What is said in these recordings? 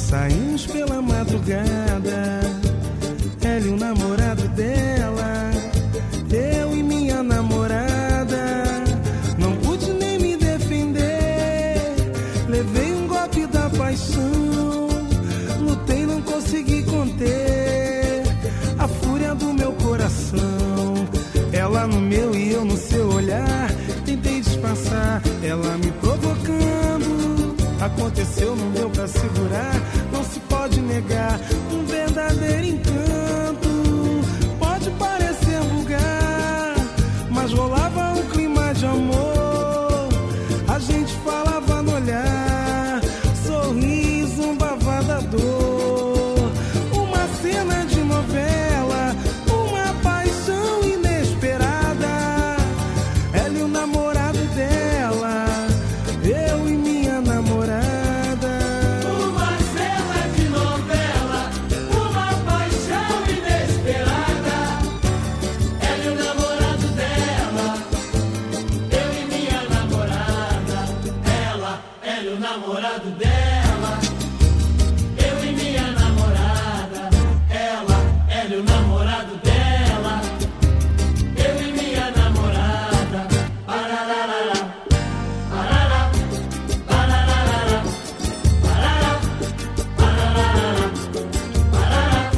Saímos pela madrugada, ela e o namorado dela, eu e minha namorada. Não pude nem me defender, levei um golpe da paixão. Lutei, não consegui conter a fúria do meu coração. Ela no meu e eu no seu olhar, tentei disfarçar, ela me provocando. Aconteceu, não deu pra segurar, não se pode negar, um verdadeiro encanto. Pode parecer vulgar, mas rolava um clima de amor. A gente falava no olhar, sorriso, um bavadador. Uma cena de novela, uma paixão inesperada. Ela e o namorado dela, eu e minha namorada. Uma cena de novela, uma paixão inesperada. Ela e o namorado dela, eu e minha namorada. Ela e o namorado dela, eu e minha namorada. Ela e o namorado dela, eu e minha namorada. Parararara, parará, parararara, parará, parararara, parará,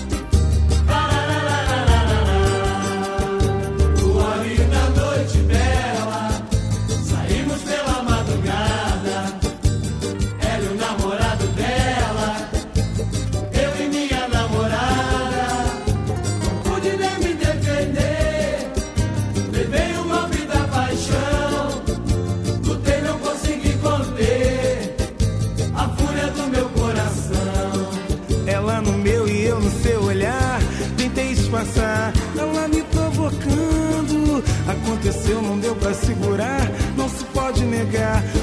parararara. No horário da noite bela, saímos pela madrugada. Ela e o namorado dela, eu e minha namorada. Não pude nem me defender, levei o golpe da paixão. Lutei, não consegui conter a fúria do meu coração. Ela no meu e eu no seu olhar, tentei disfarçar, ela me provocando. Aconteceu, não deu pra segurar, não se pode negar,